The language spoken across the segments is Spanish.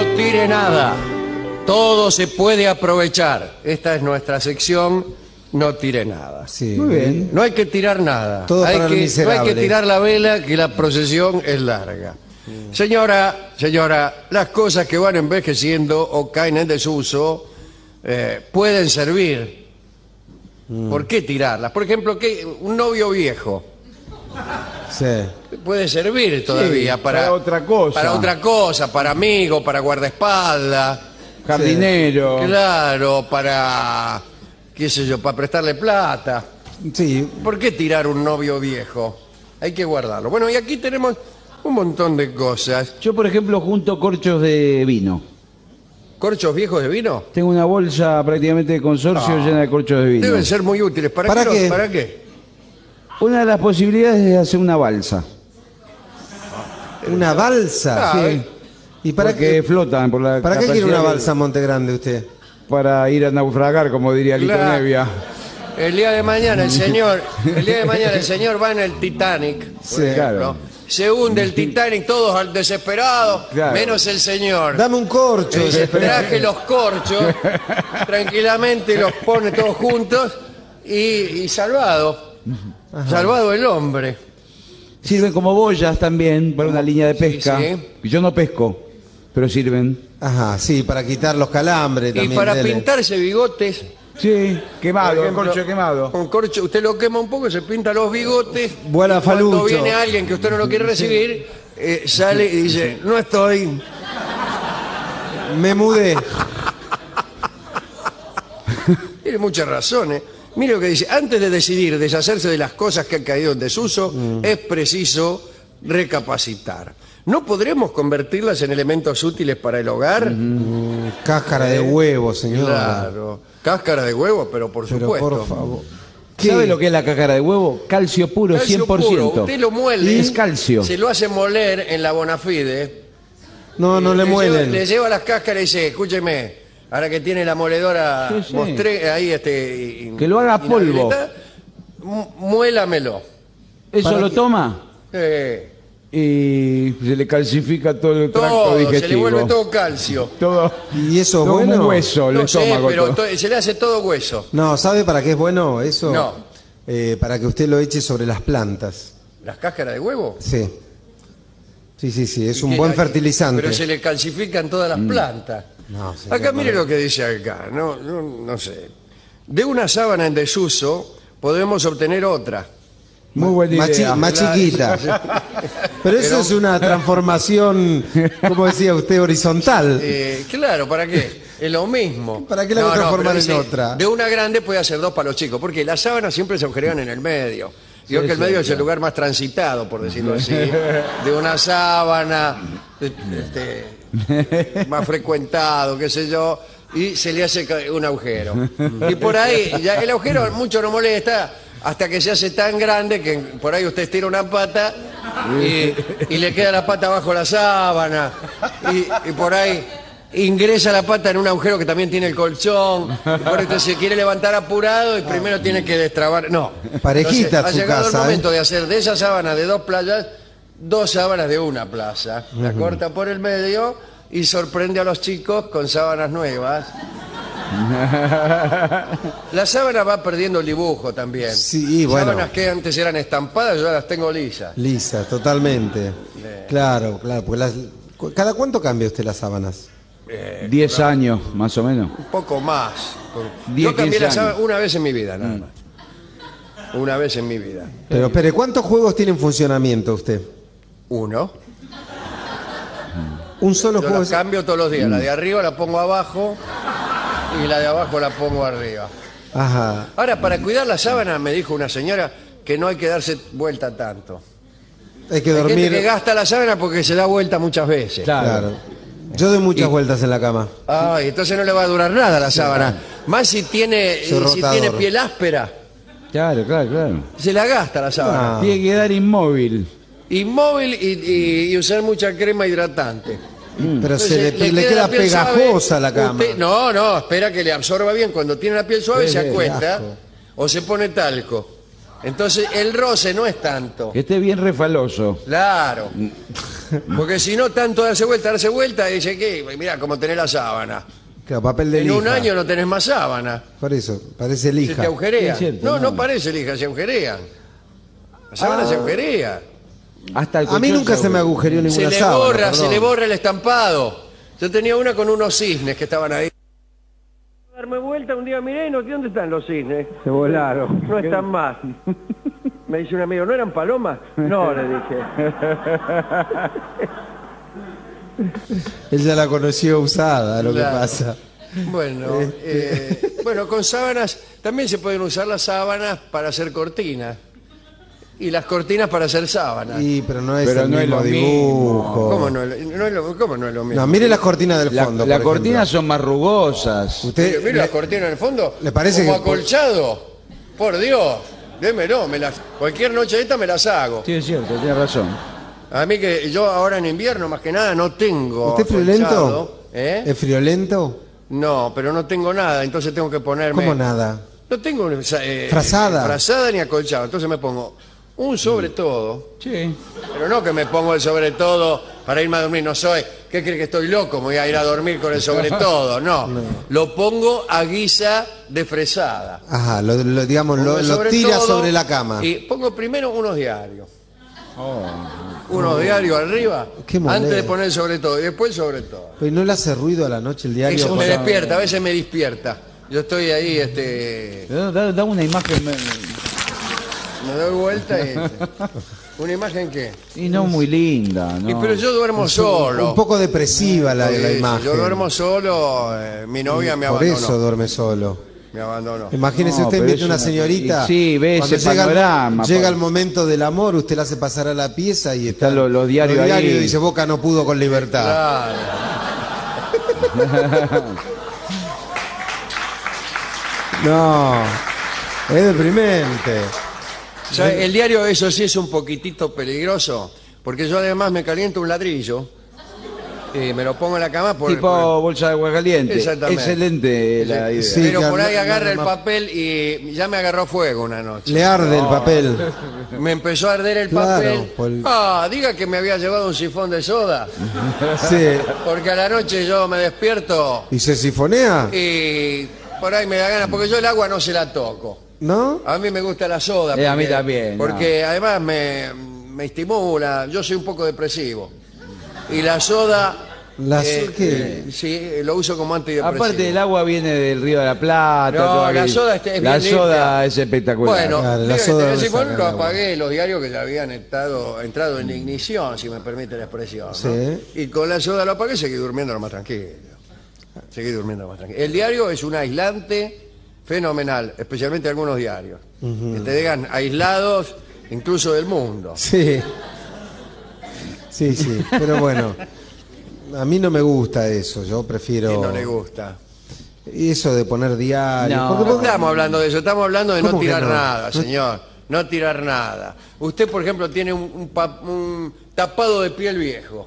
tire nada. Todo se puede aprovechar. Esta es nuestra sección, no tire nada. Sí. Muy bien. No hay que tirar nada. Todo para el no hay miserable. que tirar la vela, que la procesión es larga. Señora, las cosas que van envejeciendo o caen en desuso pueden servir. ¿Por qué tirarlas? Por ejemplo, un novio viejo Sí. puede servir todavía Sí, para otra cosa. Para otra cosa, para amigo, para guardaespaldas. Jardinero. Claro, para, qué sé yo, para prestarle plata. Sí. ¿Por qué tirar un novio viejo? Hay que guardarlo. Bueno, y aquí tenemos un montón de cosas. Yo, por ejemplo, junto corchos de vino. ¿Corchos viejos de vino? Tengo una bolsa prácticamente de consorcio llena de corchos de vino. Deben ser muy útiles. ¿Para ¿Para qué? ¿Para qué? Una de las posibilidades es hacer una balsa. ¿Una balsa? Ah, Sí. ¿Y para Porque qué? flotan por la ¿Para qué quiere capacidad una que- balsa a Monte Grande usted? Para ir a naufragar, como diría Lito Claro. Nevia. El día de mañana el señor va en el Titanic, por Sí, ejemplo. claro. Se hunde el Titanic, todos al desesperado, Claro. menos el señor. Dame un corcho. Dice, traje los corchos, tranquilamente los pone todos juntos y salvado. Salvado el hombre. Sirven como boyas también para una línea de pesca. sí. Yo no pesco, pero sirven. Ajá, sí, para quitar los calambres Y también. para dele. pintarse bigotes, Sí, quemado, por ejemplo, corcho quemado. con corcho, usted lo quema un poco, se pinta los bigotes. Buena y cuando falucho. viene alguien que usted no lo quiere recibir, sale y dice, no estoy. Me mudé. Tiene muchas razones. Mire lo que dice, antes de decidir deshacerse de las cosas que han caído en desuso, es preciso recapacitar. ¿No podremos convertirlas en elementos útiles para el hogar? Cáscara de huevo, señor. Claro. Cáscara de huevo, pero por Pero supuesto. por favor. ¿Sabe lo que es la cáscara de huevo? Calcio puro, Calcio 100%. puro. Usted lo muele. Es calcio. Se lo hace moler en la Bonafide. No, no le muelen. Le lleva las cáscaras y dice, escúcheme, ahora que tiene la moledora, Sí, sí. mostré ahí Que lo haga polvo. inhabilitada, muélamelo. Eso ¿Para lo qué? toma y se le calcifica todo el tracto Todo, digestivo. se le vuelve todo calcio. Todo, ¿Y eso es todo bueno? como un hueso, el No sé, estómago. pero todo. se le hace todo hueso. No, ¿sabe para qué es bueno eso? No. Para que usted lo eche sobre las plantas. ¿Las cáscaras de huevo? Sí. Sí, es un ¿Qué? buen fertilizante. Pero se le calcifican todas las plantas. No, señor, Acá mire no. lo que dice acá, no sé. De una sábana en desuso podemos obtener otra. Muy buena idea. Más chiquita. Pero eso es una transformación, como decía usted, horizontal. Claro, ¿para qué? Es lo mismo. ¿Para qué la va a transformar pero en dice, otra? De una grande puede hacer dos para los chicos, porque las sábanas siempre se agujerean en el medio. Digo que el medio es el lugar más transitado, por decirlo así. De una sábana, más frecuentado, qué sé yo, y se le hace un agujero. Y por ahí, ya el agujero mucho no molesta, hasta que se hace tan grande que por ahí usted estira una pata y le queda la pata bajo la sábana. Y por ahí ingresa la pata en un agujero que también tiene el colchón. Y por eso se quiere levantar apurado y primero tiene que destrabar. No. Parejita Entonces, su ha llegado casa, el momento de hacer de esa sábana de dos playas, dos sábanas de una plaza. La corta por el medio y sorprende a los chicos con sábanas nuevas. La sábana va perdiendo el dibujo también. Sí, bueno. Sábanas que antes eran estampadas, yo las tengo lisas. Lisa, totalmente. Claro, porque ¿cada cuánto cambia usted las sábanas? 10 años, más o menos. Un poco más. 10, Yo cambié 15 la sábana años. una vez en mi vida, nada más. Una vez en mi vida. Pero espere, ¿cuántos juegos tiene en funcionamiento usted? Uno. Un solo Yo juego. las cambio todos los días. La de arriba la pongo abajo y la de abajo la pongo arriba. Ajá. Ahora, para cuidar la sábana, me dijo una señora que no hay que darse vuelta tanto. Hay que Hay gente dormir. que gasta la sábana porque se da vuelta muchas veces. Claro. Yo doy muchas vueltas en la cama. Ay, entonces no le va a durar nada la sábana. Más si tiene rotador. piel áspera. Claro. Se la gasta la sábana. Ah. Tiene que quedar inmóvil. Inmóvil y usar mucha crema hidratante. Pero Entonces, le queda la piel pegajosa suave. la cama. No, espera que le absorba bien. Cuando tiene la piel suave se Qué acuesta asco. o se pone talco. Entonces el roce no es tanto. Que esté bien refaloso. Claro. Porque si no, tanto darse vuelta, y dice que, mirá, como tenés la sábana. Claro, papel de En lija. un año no tenés más sábana. Por eso, parece Se lija. te agujerea. Es cierto, no, no. no parece lija, se agujerean. La sábana se agujerea. Hasta el A mí colchón nunca se me agujereó Se ninguna le sábana. borra, perdón. se le borra el estampado. Yo tenía una con unos cisnes que estaban ahí. Darme vuelta un día, miré, no, ¿dónde están los cisnes? Se volaron. No están más. Me dice un amigo, ¿no eran palomas? No, le dije. Ella la conoció usada, lo Claro. que pasa. Bueno, bueno, con sábanas, también se pueden usar las sábanas para hacer cortinas. Y las cortinas para hacer sábanas. Y, pero no es Pero el no es mismo lo dibujo. ¿Cómo no, cómo no es lo mismo? No, mire las cortinas del La- fondo. Las por cortinas ejemplo. son más rugosas. Usted, Mire las cortinas en el fondo. ¿Le parece como que- acolchado? Por Dios, démelo, cualquier noche de esta me las hago. Sí, es cierto, tiene razón. A mí que yo ahora en invierno más que nada no tengo ¿Usted es friolento? acolchado, ¿eh? ¿Es friolento? No, pero no tengo nada, entonces tengo que ponerme... ¿Cómo nada? No tengo Frazada. frazada ni acolchado, entonces me pongo un sobre todo, Sí. pero no que me pongo el sobre todo para irme a dormir, no soy, ¿qué cree que estoy loco? Me voy a ir a dormir con el sobre todo, no. Lo pongo a guisa de fresada. Ajá, digamos, Pongo lo el tira todo sobre la cama. Y pongo primero unos diarios. Unos diarios arriba, Qué molesta. antes de poner el sobre todo, y después el sobre todo. Pues no le hace ruido a la noche el diario. Eso me Cosa- despierta, a veces me despierta. Yo estoy ahí, Da una imagen. me doy vuelta y... ¿Una imagen qué? Y no muy linda, ¿no? Y pero yo duermo solo. Un poco depresiva la Sí, imagen. yo duermo solo, mi novia me Por abandonó. eso duerme solo. Me abandonó. Imagínese No, usted pero invita a una es señorita. sí, ve cuando ese llega panorama, llega Pablo. el momento del amor, usted la hace pasar a la pieza y Están los diarios ahí. y dice, Boca no pudo con libertad. Claro. No, es deprimente. O sea, el diario, eso sí, es un poquitito peligroso, porque yo además me caliento un ladrillo y me lo pongo en la cama Tipo bolsa de agua caliente. Exactamente. Excelente la idea. Sí. pero que por ahí no- agarra no- el no- papel y ya me agarró fuego una noche. Le arde el papel. Me empezó a arder el Claro, papel. por- Diga que me había llevado un sifón de soda, Sí. porque a la noche yo me despierto ¿Y se sifonea? y por ahí me da ganas, porque yo el agua no se la toco. ¿No? A mí me gusta la soda. A mí también, Porque además me estimula, yo soy un poco depresivo. Y la soda... ¿Qué? sí, lo uso como antidepresivo. Aparte el agua viene del Río de la Plata. No, todo la aquello. soda es La bien soda limpia. es espectacular. Bueno, Claro, la diga que soda tenés no sifón, saca lo el agua. apagué, los diarios que ya habían entrado en ignición, si me permite la expresión. ¿no? Sí. Y con la soda lo apagué y seguí durmiendo lo más tranquilo. Seguí durmiendo lo más tranquilo. El diario es un aislante fenomenal, especialmente algunos diarios, que te dejan aislados incluso del mundo. Sí. Sí, sí. Pero bueno, a mí no me gusta eso. Yo prefiero... Que no le gusta. Y eso de poner diario. No. Porque No vos- estamos hablando de eso, estamos hablando de no ¿Cómo que tirar no? nada, No- señor. No tirar nada. Usted, por ejemplo, tiene un tapado de piel viejo.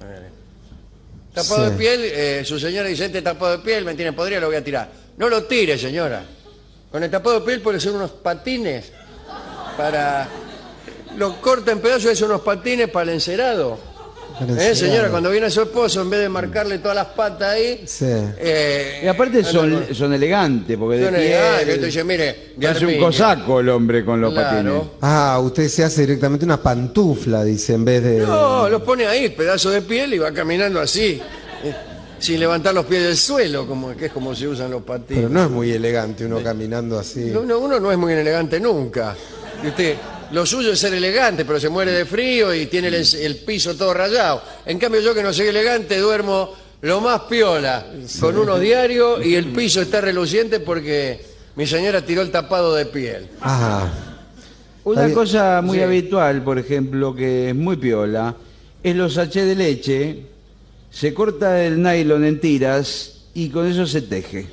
Tapado Sí. de piel, su señora dice, este tapado de piel me tiene podrido, lo voy a tirar. No lo tire, señora. Con el tapado de piel puede ser unos patines para... Lo corta en pedazos y hace unos patines para el encerado. Para el encerado. Señora, cuando viene su esposo, en vez de marcarle todas las patas ahí... Sí. Y aparte anda con- son elegantes, porque de son elegantes, piel... que te dice, mire, de Parece un armiño. cosaco el hombre con los Claro. patines. Ah, usted se hace directamente una pantufla, dice, en vez de... No, los pone ahí, pedazo de piel, y va caminando así, sin levantar los pies del suelo, que es como se usan los patines. Pero no es muy elegante uno caminando así. Uno no es muy elegante nunca. Y usted, lo suyo es ser elegante, pero se muere de frío y tiene el piso todo rayado. En cambio, yo que no soy elegante, duermo lo más piola, con unos diarios y el piso está reluciente porque mi señora tiró el tapado de piel. Ajá. Una Está bien. cosa muy Sí. habitual, por ejemplo, que es muy piola, es los sachets de leche. Se corta el nylon en tiras y con eso se teje.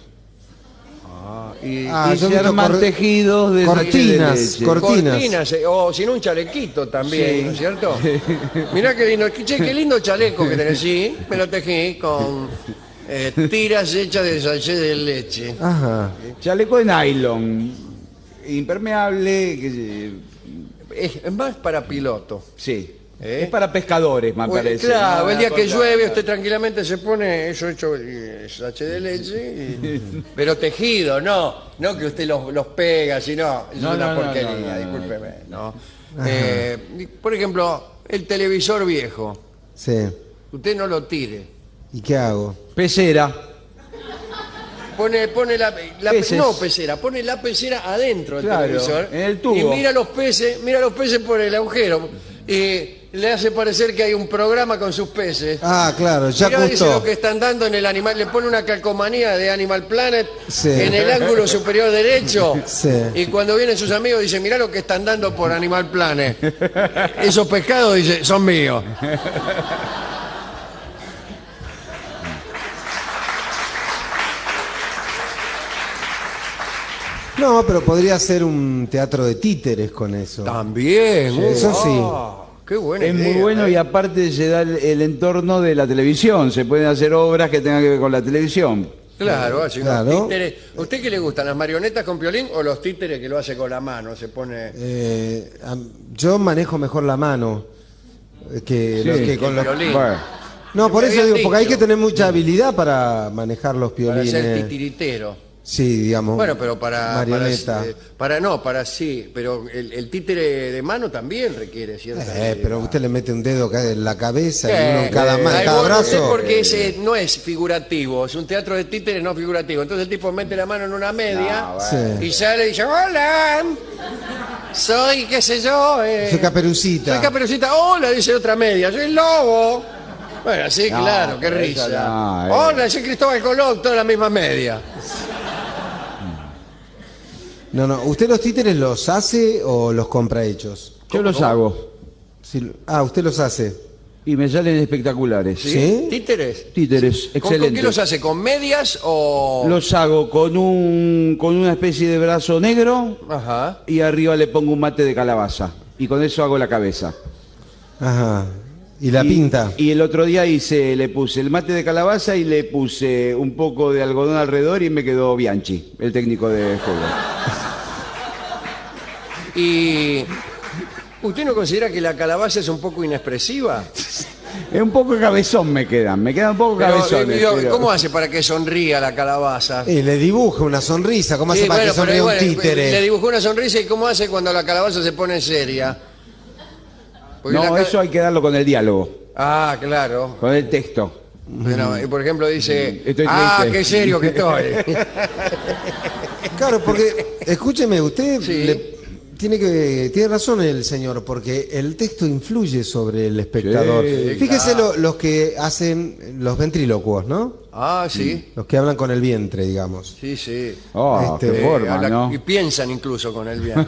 Y Ah, yo se he visto arman tejidos de sachet de cortinas, leche. Cortinas. O sin un chalequito también, Sí. ¿no es cierto? Mirá qué lindo, che, qué lindo chaleco que tenés, sí, me lo tejí con tiras hechas de sachet de leche. Ajá. Chaleco de nylon. impermeable, Es más para piloto. sí. ¿Eh? Es para pescadores, me Bueno, parece. claro, No, el día una que cosa- llueve usted tranquilamente se pone eso hecho sachet de leche, pero tejido, no que usted los pega, sino es No, una no, no, porquería, no, no, discúlpeme. ¿No? Por ejemplo, el televisor viejo, Sí. usted no lo tire. ¿Y qué hago? Pecera. Pone Peces. no pecera, pone la pecera adentro del Claro, televisor en el tubo. y mira los peces por el agujero y le hace parecer que hay un programa con sus peces. Ah, claro, ya Mirá, dice gustó. lo que están dando en el animal, le pone una calcomanía de Animal Planet Sí. en el ángulo superior derecho. Sí. Y cuando vienen sus amigos dice, mirá lo que están dando por Animal Planet. Esos pescados, dice, son míos. No, pero podría ser un teatro de títeres con eso. También. Eso sí. Qué buena Es muy idea, bueno ¿eh? y aparte se da el entorno de la televisión. Se pueden hacer obras que tengan que ver con la televisión. Claro, así unos Claro. títeres. ¿Usted qué le gustan, las marionetas con violín o los títeres que lo hace con la mano? Se pone... Yo manejo mejor la mano que, Sí, los que con los... violín. Bueno, No, por Me eso habían digo, porque hay dicho. que tener mucha habilidad para manejar los Para ser piolines. titiritero. Sí, digamos. Bueno, pero para marioneta. para sí, pero el títere de mano también requiere cierta Pero usted le mete un dedo acá en la cabeza y ¿Qué? uno en cada, Ay, cada vos no sé brazo. porque ese no es figurativo, es un teatro de títeres no figurativo. Entonces el tipo mete la mano en una media Sí. y sale y dice, hola, soy qué sé yo. Soy Caperucita. Soy Caperucita, hola, dice otra media, soy el lobo. Bueno, sí, No, claro, qué pero risa. eso no, Hola, soy Cristóbal Colón, toda la misma media. No. ¿Usted los títeres los hace o los compra hechos? yo los hago Usted los hace. y me salen espectaculares. ¿Sí? ¿Títeres? Títeres, ¿Con excelente. qué los hace? ¿Con medias o...? Los hago con una especie de brazo negro Ajá. y arriba le pongo un mate de calabaza. Y con eso hago la cabeza. Ajá. ¿Y la pinta? Y el otro día le puse el mate de calabaza y le puse un poco de algodón alrededor y me quedó Bianchi, el técnico de fútbol. ¿Y usted no considera que la calabaza es un poco inexpresiva? Es un poco cabezón me queda un poco Pero, cabezones. digo, pero- ¿cómo hace para que sonría la calabaza? Le dibuja una sonrisa. ¿Cómo hace Sí, para bueno, que sonríe pero un bueno, títere? le dibujó una sonrisa y ¿cómo hace cuando la calabaza se pone seria? Porque No, la ca- eso hay que darlo con el diálogo, Ah, claro. con el texto. Bueno, y por ejemplo dice, Estoy ah, triste". qué serio que estoy. Claro, porque, escúcheme, usted Sí. tiene razón el señor, porque el texto influye sobre el espectador. Sí, Fíjese los que hacen los ventrílocuos, ¿no? Ah, sí, Los que hablan con el vientre, digamos. sí, sí. Oh, Este, qué forma, Habla- ¿no? Y piensan incluso con el bien.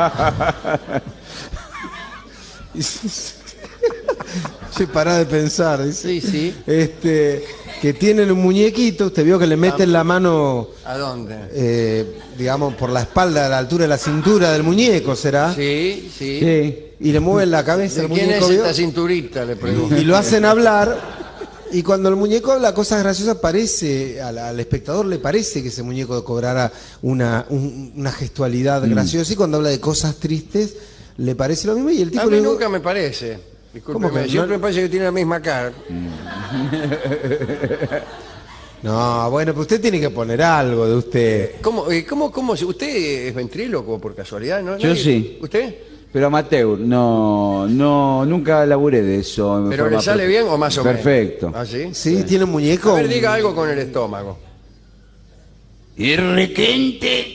Se para de pensar, dice. Sí, sí. Que tienen un muñequito, usted vio que le meten la mano, ¿A dónde? digamos, por la espalda, a la altura de la cintura del muñeco, ¿será? Sí, sí. Sí. Y le mueven la cabeza ¿De al quién muñeco, es ¿vio? esta cinturita? Le pregunto. Y lo hacen hablar. Y cuando el muñeco habla cosas graciosas, parece, al espectador le parece que ese muñeco cobrara una gestualidad graciosa. Y cuando habla de cosas tristes, le parece lo mismo. Y el tipo A mí le nunca me parece. Discúlpeme, ¿Cómo que siempre no? me parece que tiene la misma cara. No, bueno, pero usted tiene que poner algo de usted. ¿Cómo? ¿Usted es ventríloco por casualidad? ¿No? Yo sí. ¿Usted? Pero amateur, no, nunca laburé de eso. en ¿Pero forma le sale profe- bien o más o menos? Perfecto. ¿Ah, sí? ¿Sí? ¿Tiene un muñeco? A ver, diga algo con el estómago. Y requente.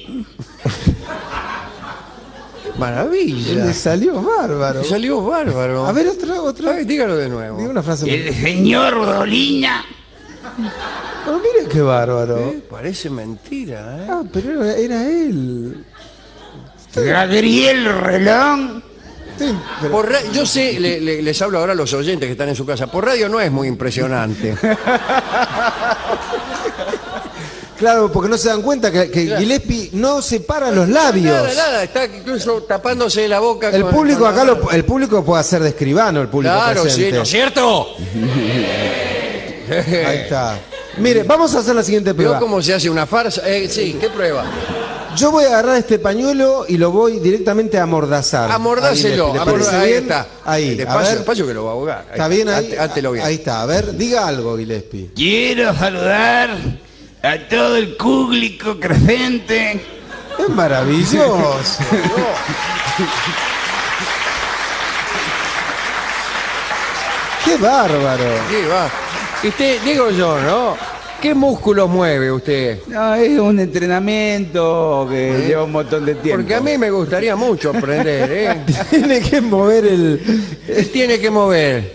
Maravilla. Le salió bárbaro. Salió bárbaro. A ver, otra. A ver, dígalo de nuevo. Diga una frase. El señor Dolina. Pero mire qué bárbaro. Parece mentira, ¿eh? Ah, pero era él. Gabriel Relón. Sí, pero- Yo sé, les hablo ahora a los oyentes que están en su casa. Por radio no es muy impresionante. Claro, porque no se dan cuenta que Claro. Gillespie no separa los labios. Nada, está incluso tapándose la boca. El con- público con la acá, mano. el público puede hacer de escribano, el público Claro, sí, presente. ¿no es cierto? Ahí está. Mire, vamos a hacer la siguiente ¿Vio prueba. cómo se hace una farsa? Sí, ¿qué prueba? Yo voy a agarrar este pañuelo y lo voy directamente a amordazar. Amordácelo. ¿Le parece Ahí bien? está. Ahí, a Despacio, ver. despacio que lo va a ahogar. ¿Está bien ahí? Hátelo bien. Ahí está. A ver, diga algo, Gillespie. Quiero saludar a todo el público presente. Es maravilloso. ¡Qué bárbaro! Sí, va. Y usted, digo yo, ¿no? ¿Qué músculos mueve usted? No, es un entrenamiento que lleva un montón de tiempo. Porque a mí me gustaría mucho aprender, ¿eh? Tiene que mover el... Él tiene que mover.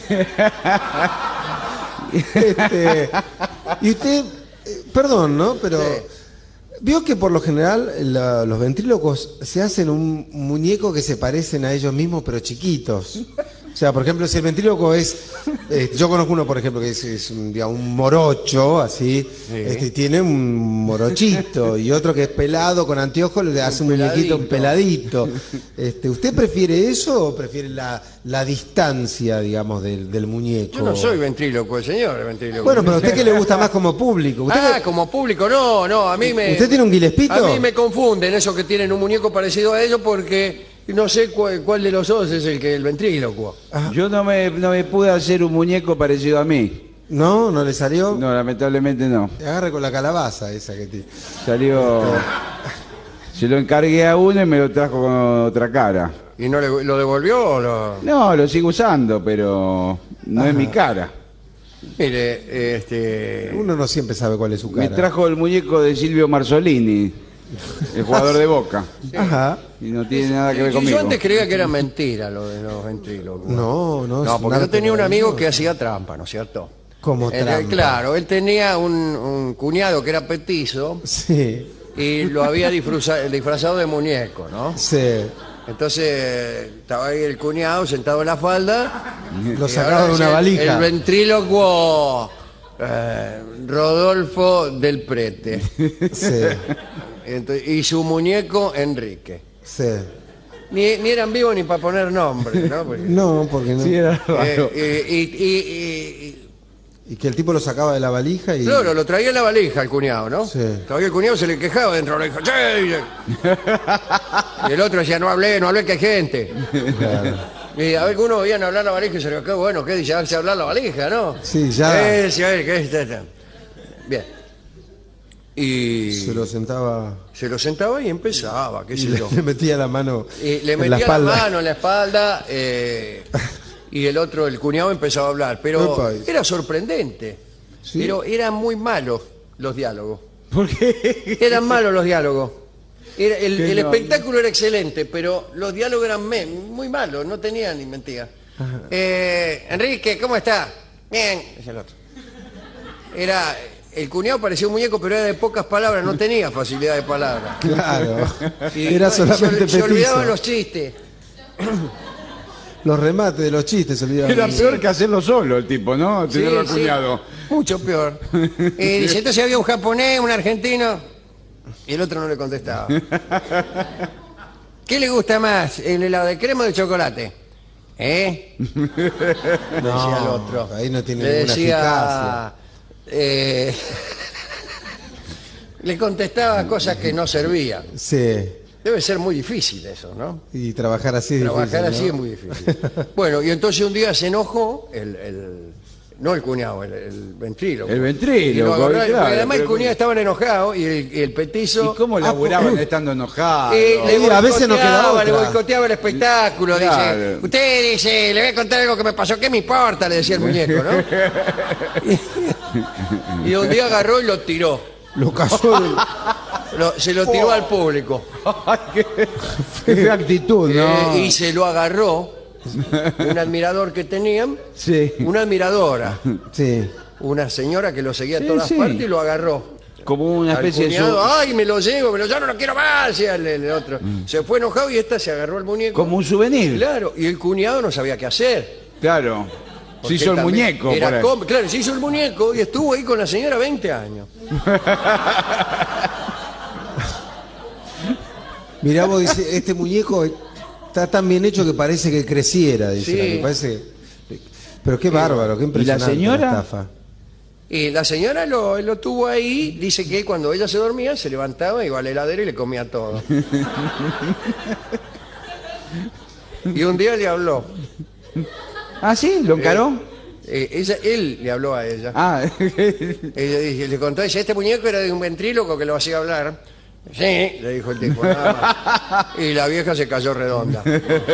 Y usted, perdón, ¿no? Pero vio que por lo general los ventrílocos se hacen un muñeco que se parecen a ellos mismos, pero chiquitos. O sea, por ejemplo, si el ventríloco es... yo conozco uno, por ejemplo, que es un morocho, así, tiene un morochito, y otro que es pelado, con anteojos, le hace un muñequito, un peladito. ¿Usted prefiere eso o prefiere la distancia, digamos, del muñeco? Yo no soy ventríloco, el señor es ventríloco. Bueno, pero ¿a usted qué le gusta más como público? ¿Usted como público, no, a mí me... ¿Usted tiene un Gillespito? A mí me confunden esos que tienen un muñeco parecido a ellos porque no sé cuál de los dos es el ventríloco. Yo no me pude hacer un muñeco parecido a mí. ¿No? ¿No le salió? No, lamentablemente no. Agarre con la calabaza esa que tiene. Salió... Se lo encargué a uno y me lo trajo con otra cara. ¿Y no lo devolvió o lo...? No, lo sigo usando, pero no es mi cara. Mire, Uno no siempre sabe cuál es su cara. Me trajo el muñeco de Silvio Marzolini, el jugador de Boca. Ajá. Y no tiene nada que ver yo conmigo. antes creía que era mentira lo de los ventrílocos. No, No, es porque yo arte tenía un amigo que maravilloso. hacía trampa, ¿no es cierto? Como trampa. Claro, él tenía un cuñado que era petizo Sí, y lo había disfrazado de muñeco, ¿no? sí. Entonces estaba ahí el cuñado sentado en la falda. Lo y sacaba ahora de una decía valija. El ventrílocuo Rodolfo del Prete. Sí, Y su muñeco Enrique. sí. Ni eran vivos ni para poner nombre, ¿no? Porque, No, porque no. Sí, era raro. Y que el tipo lo sacaba de la valija y... claro, lo traía en la valija el cuñado, ¿no? Sí. Todavía el cuñado se le quejaba dentro de la valija. ¡Sí! Y el otro decía, no hablé, que hay gente. Claro. Y a ver que uno veía hablar la valija y se le quedó, bueno, ¿qué dice? Hace hablar la valija, ¿no? Sí, ya. Sí, a ver, ¿qué es esto? Bien. Y Se lo sentaba... se lo sentaba y empezaba, qué Y sé yo. le metía la mano Y le en metía la la espalda. mano en la espalda y el otro, el cuñado, empezaba a hablar. Pero Epa. era sorprendente. ¿Sí? Pero eran muy malos los diálogos. ¿Por qué? Eran malos los diálogos. El Que no. espectáculo era excelente, pero los diálogos eran muy malos, no tenían ni mentira. Enrique, ¿cómo está? Bien, es el otro. El cuñado parecía un muñeco, pero era de pocas palabras, no tenía facilidad de palabras. Claro. Y Era se solamente se olvidaban petizo. los chistes. Los remates de los chistes se olvidaban. Era peor que hacerlo solo el tipo, ¿no? Tenerlo al Sí, cuñado. mucho peor. Dice, entonces había un japonés, un argentino, y el otro no le contestaba. ¿Qué le gusta más, el helado de crema o de chocolate? ¿Eh? Decía el otro. ahí no tiene Le ninguna decía, le contestaba cosas que no servían. Sí. Debe ser muy difícil eso, ¿no? Y trabajar así es Trabajar difícil, así ¿no? es muy difícil. Bueno, y entonces un día se enojó no el cuñado, el ventríloco. El ventríloco, Y lo agarró, claro, porque además el pero- cuñado estaban enojados y el petizo... ¿Y cómo laburaban estando enojados? a veces no queda otra. Le boicoteaba el espectáculo. Claro. Dice, usted dice, le voy a contar algo que me pasó, ¿qué me importa? Le decía el muñeco, ¿no? Y un día agarró y lo tiró. Lo cayó del... Se lo tiró al público. Qué actitud, ¿no? Y se lo agarró un admirador que tenían, Sí. una admiradora, Sí. una señora que lo seguía a Sí, todas sí. partes y lo agarró. Como una Al especie de... cuñado, ay, me lo llevo, ya no lo quiero más, decía el otro. Se fue enojado y esta se agarró el muñeco. Como un souvenir. Claro, y el cuñado no sabía qué hacer. Claro. Se Porque hizo el también muñeco. era por ahí. claro, se hizo el muñeco y estuvo ahí con la señora 20 años. Mirá vos, dice, este muñeco está tan bien hecho que parece que creciera, dice. Sí. Que parece... Pero qué bárbaro, qué impresionante señora? la estafa. Y la señora lo tuvo ahí, dice que cuando ella se dormía se levantaba, iba a la heladera y le comía todo. Y un día le habló. ¿Ah, sí? ¿Lo encaró? Él le habló a ella. Ah, Le contó, dice, este muñeco era de un ventríloco que lo hacía hablar. Sí, le dijo el tipo, nada más. Y la vieja se cayó redonda.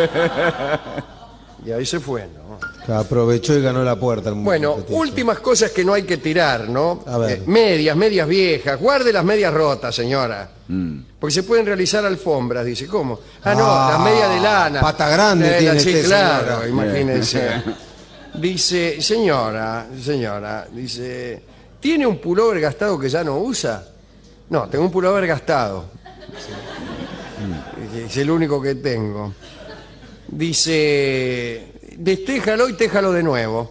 Y ahí se fue, ¿no? Aprovechó y ganó la puerta. Bueno, últimas cosas que no hay que tirar, ¿no? A ver. Medias viejas. Guarde las medias rotas, señora. Porque se pueden realizar alfombras, dice. ¿Cómo? Ah, no, las medias de lana. Pata grande tiene sí, usted, claro, señora. imagínense. Dice, señora, dice, ¿tiene un pullover gastado que ya no usa? No, tengo un pullover gastado. Es el único que tengo. Dice, destéjalo y téjalo de nuevo.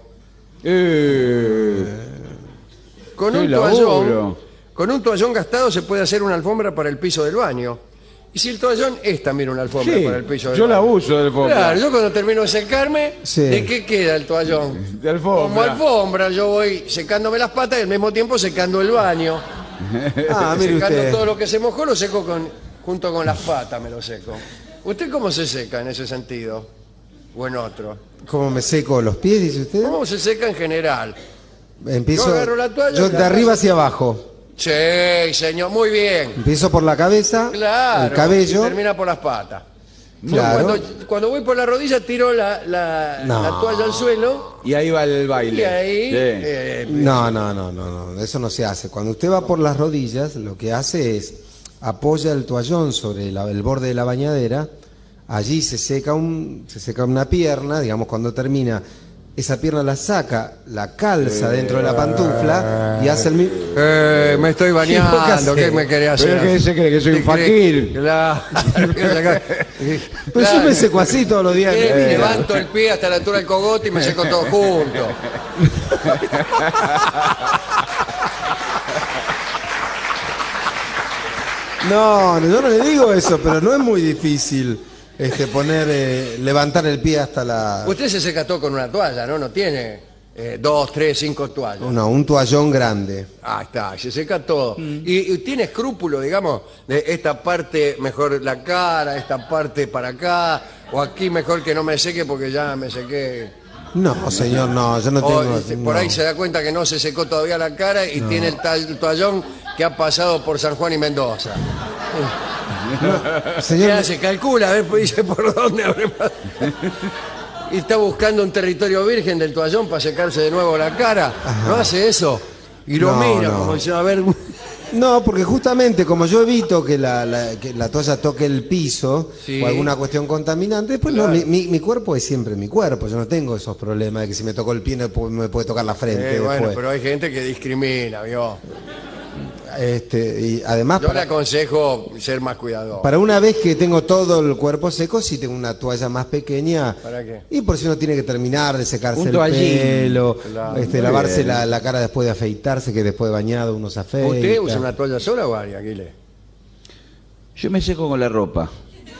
Con qué un laburo. toallón gastado se puede hacer una alfombra para el piso del baño. Y si el toallón es también una alfombra Sí, para el piso del yo baño. la uso de alfombra. Claro, yo cuando termino de secarme, Sí. ¿de qué queda el toallón? De alfombra. Como alfombra, yo voy secándome las patas y al mismo tiempo secando el baño. Ah, mire Secando usted. todo lo que se mojó, lo seco junto con las patas, me lo seco. ¿Usted cómo se seca en ese sentido? ¿O en otro? ¿Cómo me seco los pies, dice usted? ¿Cómo se seca en general? Empiezo, Yo agarro la toalla, yo la de arriba paso. hacia abajo. Sí, señor, muy bien. Empiezo por la cabeza, Claro. el cabello. Y termina por las patas. Claro. Cuando voy por la rodilla, tiro la No. toalla al suelo Y ahí va el baile. y ahí... Sí. No, eso no se hace. Cuando usted va por las rodillas, lo que hace es apoya el toallón sobre el borde de la bañadera, allí se seca una pierna, digamos, cuando termina, esa pierna la saca, la calza dentro de la pantufla y hace el mismo... me estoy bañando, ¿qué me querés hacer? Pero es que se cree que soy un ¿Te cree? fakir. Claro. Pero yo me seco así todos los días. Levanto el pie hasta la altura del cogote y me seco todo junto. No, yo no le digo eso, pero no es muy difícil levantar el pie hasta la... Usted se seca todo con una toalla, ¿no? No tiene 2, 3, 5 toallas. No, un toallón grande. Ah, está, se seca todo. ¿Y tiene escrúpulo, digamos, de esta parte mejor la cara, esta parte para acá, o aquí mejor que no me seque porque ya me sequé? No, señor, no, yo no O, tengo... por no. ahí se da cuenta que no se secó todavía la cara y tiene el toallón que ha pasado por San Juan y Mendoza. Señor, Ya se calcula, a ver, pues dice por dónde habré pasado. Y está buscando un territorio virgen del toallón para secarse de nuevo la cara. ¿No hace eso? Y lo No, mira no. como dice, a ver... no, porque justamente como yo evito que que la toalla toque el piso Sí. o alguna cuestión contaminante, después Claro. no, mi cuerpo es siempre mi cuerpo, yo no tengo esos problemas de que si me tocó el pie no me puede tocar la frente bueno, después. pero hay gente que discrimina, ¿vio? Y además, Yo le aconsejo ser más cuidadoso. para una vez que tengo todo el cuerpo seco, sí tengo una toalla más pequeña. ¿Para qué? Y por si uno tiene que terminar de secarse Un el toallín. pelo, Claro. lavarse bien. la cara después de afeitarse, que después de bañado uno se afeita. ¿Usted usa una toalla sola o varias, Aguilé? Yo me seco con la ropa.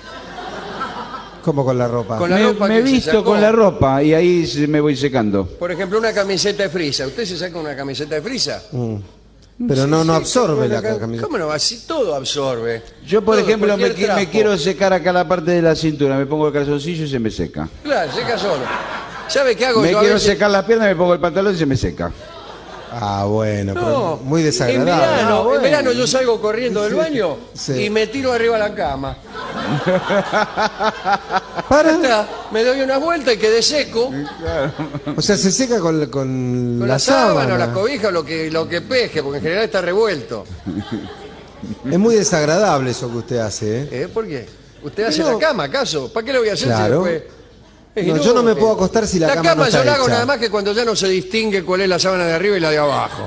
¿Cómo con la ropa? Con la Me ropa que se visto sacó. con la ropa y ahí me voy secando. Por ejemplo, una camiseta de frisa. ¿Usted se saca una camiseta de frisa? Pero no Sí, absorbe la cam- camiseta. ¿Cómo no? Así todo absorbe. Yo, por Todo, ejemplo, cualquier me trapo. quiero secar acá la parte de la cintura, me pongo el calzoncillo y se me seca. Claro, seca solo. ¿Sabe qué hago Me yo a quiero veces? secar la pierna, me pongo el pantalón y se me seca. Ah, bueno, No, pero muy desagradable. En verano, Ah, bueno. en verano yo salgo corriendo del baño Sí. y me tiro arriba de la cama. Para. Está, me doy una vuelta y quedé seco. O sea, se seca con Con la sábana o la cobija o lo que peje, porque en general está revuelto. Es muy desagradable eso que usted hace, ¿eh? ¿Por qué? ¿Usted hace No. la cama, acaso? ¿Para qué lo voy a hacer Claro. si después... Es No, yo no me inútil. puedo acostar si la cama no está yo la hago hecha. nada más que cuando ya no se distingue cuál es la sábana de arriba y la de abajo.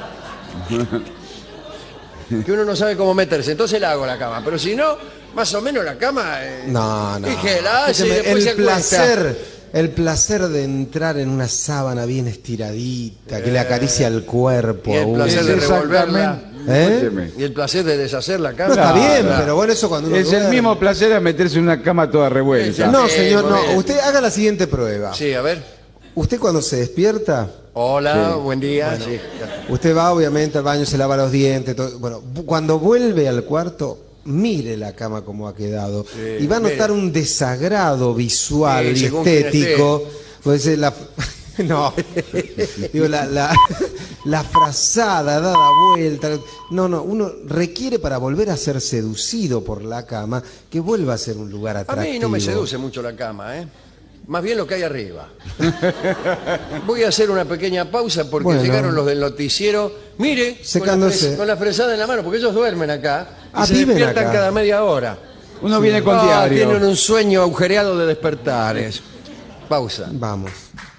Que uno no sabe cómo meterse, entonces la hago la cama. Pero si no, más o menos la cama... No. Dije, la hace y Escúcheme, después se acuesta. el placer de entrar en una sábana bien estiradita, que le acaricia el cuerpo Y a el uno. placer de revolverla. ¿Eh? Escúcheme. Y el placer de deshacer la No, cama. está bien, Claro. pero bueno, eso cuando uno Es el duerme. mismo placer a meterse en una cama toda revuelta. No, señor, muy no. bien. Usted haga la siguiente prueba. Sí, a ver. Usted cuando se despierta, Hola, Sí. buen día. Sí, ya está. Usted va obviamente al baño, se lava los dientes, todo. Bueno, cuando vuelve al cuarto, mire la cama como ha quedado. Sí, y va a notar mire. un desagrado visual y según quién estético. Puede ser la... No, digo, la frazada dada vuelta. No, uno requiere para volver a ser seducido por la cama que vuelva a ser un lugar A atractivo. mí no me seduce mucho la cama, ¿eh? Más bien lo que hay arriba. Voy a hacer una pequeña pausa porque Bueno. llegaron los del noticiero. Mire, Secándose. con la fresada en la mano, porque ellos duermen acá y se viven despiertan acá. cada media hora. Uno viene con diario. Tienen un sueño agujereado de despertares. Pausa. Vamos.